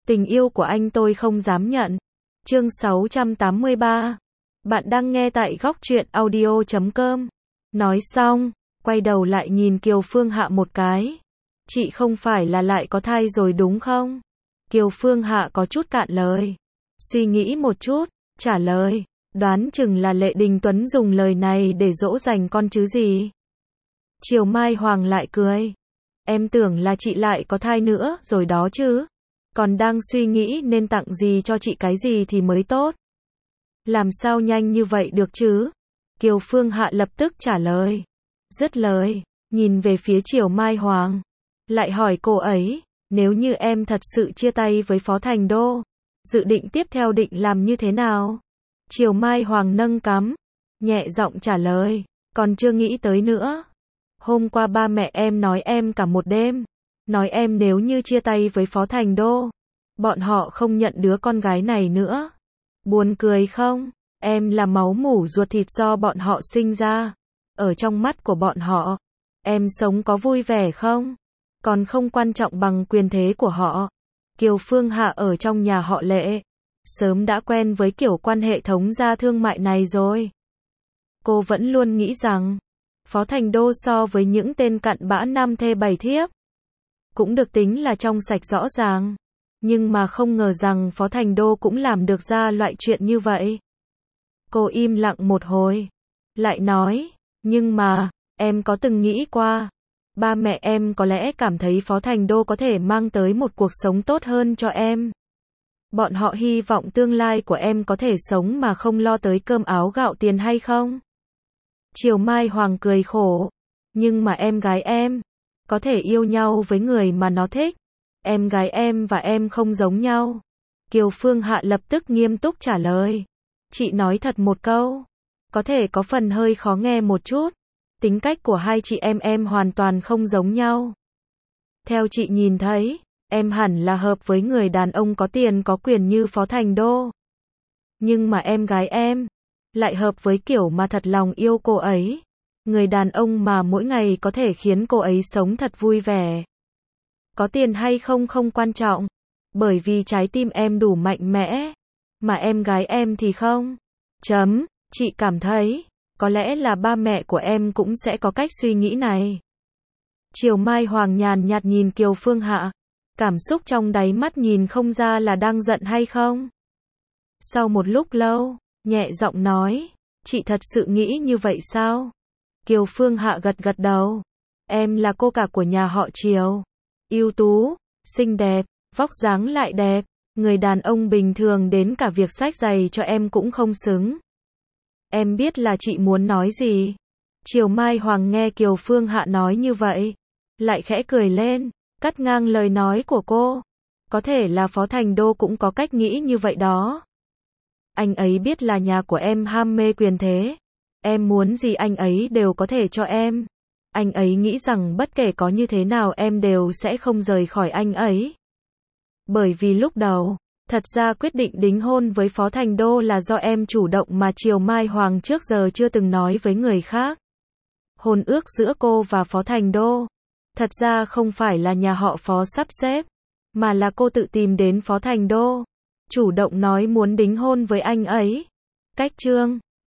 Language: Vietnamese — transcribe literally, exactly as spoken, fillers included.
Tình yêu của anh tôi không dám nhận. Chương sáu trăm tám mươi ba. Bạn đang nghe tại góc truyện audio chấm com. Nói xong, quay đầu lại nhìn Kiều Phương Hạ một cái. Chị không phải là lại có thai rồi đúng không? Kiều Phương Hạ có chút cạn lời. Suy nghĩ một chút, trả lời. Đoán chừng là Lệ Đình Tuấn dùng lời này để dỗ dành con chứ gì. Triều Mai Hoàng lại cười. Em tưởng là chị lại có thai nữa rồi đó chứ. Còn đang suy nghĩ nên tặng gì cho chị cái gì thì mới tốt. Làm sao nhanh như vậy được chứ? Kiều Phương Hạ lập tức trả lời. Dứt lời, nhìn về phía Triều Mai Hoàng. Lại hỏi cô ấy, nếu như em thật sự chia tay với Phó Thành Đô, dự định tiếp theo định làm như thế nào? Triều Mai Hoàng nâng cằm, nhẹ giọng trả lời, còn chưa nghĩ tới nữa. Hôm qua ba mẹ em nói em cả một đêm, nói em nếu như chia tay với Phó Thành Đô, bọn họ không nhận đứa con gái này nữa. Buồn cười không? Em là máu mủ ruột thịt do bọn họ sinh ra. Ở trong mắt của bọn họ, em sống có vui vẻ không? Còn không quan trọng bằng quyền thế của họ. Kiều Phương Hạ ở trong nhà họ Lệ, sớm đã quen với kiểu quan hệ thống gia thương mại này rồi. Cô vẫn luôn nghĩ rằng, Phó Thành Đô so với những tên cặn bã nam thê bảy thiếp, cũng được tính là trong sạch rõ ràng. Nhưng mà không ngờ rằng Phó Thành Đô cũng làm được ra loại chuyện như vậy. Cô im lặng một hồi, lại nói, nhưng mà, em có từng nghĩ qua, ba mẹ em có lẽ cảm thấy Phó Thành Đô có thể mang tới một cuộc sống tốt hơn cho em. Bọn họ hy vọng tương lai của em có thể sống mà không lo tới cơm áo gạo tiền hay không? Triều Mai Hoàng cười khổ, nhưng mà em gái em có thể yêu nhau với người mà nó thích. Em gái em và em không giống nhau. Kiều Phương Hạ lập tức nghiêm túc trả lời. Chị nói thật một câu, có thể có phần hơi khó nghe một chút. Tính cách của hai chị em em hoàn toàn không giống nhau. Theo chị nhìn thấy, em hẳn là hợp với người đàn ông có tiền có quyền như Phó Thành Đô. Nhưng mà em gái em lại hợp với kiểu mà thật lòng yêu cô ấy. Người đàn ông mà mỗi ngày có thể khiến cô ấy sống thật vui vẻ. Có tiền hay không không quan trọng, bởi vì trái tim em đủ mạnh mẽ, mà em gái em thì không. Chấm, chị cảm thấy, có lẽ là ba mẹ của em cũng sẽ có cách suy nghĩ này. Triều Mai Hoàng nhàn nhạt nhìn Kiều Phương Hạ, cảm xúc trong đáy mắt nhìn không ra là đang giận hay không. Sau một lúc lâu, nhẹ giọng nói, chị thật sự nghĩ như vậy sao? Kiều Phương Hạ gật gật đầu, em là cô cả của nhà họ Triều. Ưu tú, xinh đẹp, vóc dáng lại đẹp, người đàn ông bình thường đến cả việc xách giày cho em cũng không xứng. Em biết là chị muốn nói gì. Triều Mai Hoàng nghe Kiều Phương Hạ nói như vậy, lại khẽ cười lên, cắt ngang lời nói của cô. Có thể là Phó Thành Đô cũng có cách nghĩ như vậy đó. Anh ấy biết là nhà của em ham mê quyền thế. Em muốn gì anh ấy đều có thể cho em. Anh ấy nghĩ rằng bất kể có như thế nào em đều sẽ không rời khỏi anh ấy. Bởi vì lúc đầu, thật ra quyết định đính hôn với Phó Thành Đô là do em chủ động mà Triều Mai Hoàng trước giờ chưa từng nói với người khác. Hôn ước giữa cô và Phó Thành Đô, thật ra không phải là nhà họ Phó sắp xếp, mà là cô tự tìm đến Phó Thành Đô, chủ động nói muốn đính hôn với anh ấy. Cách chương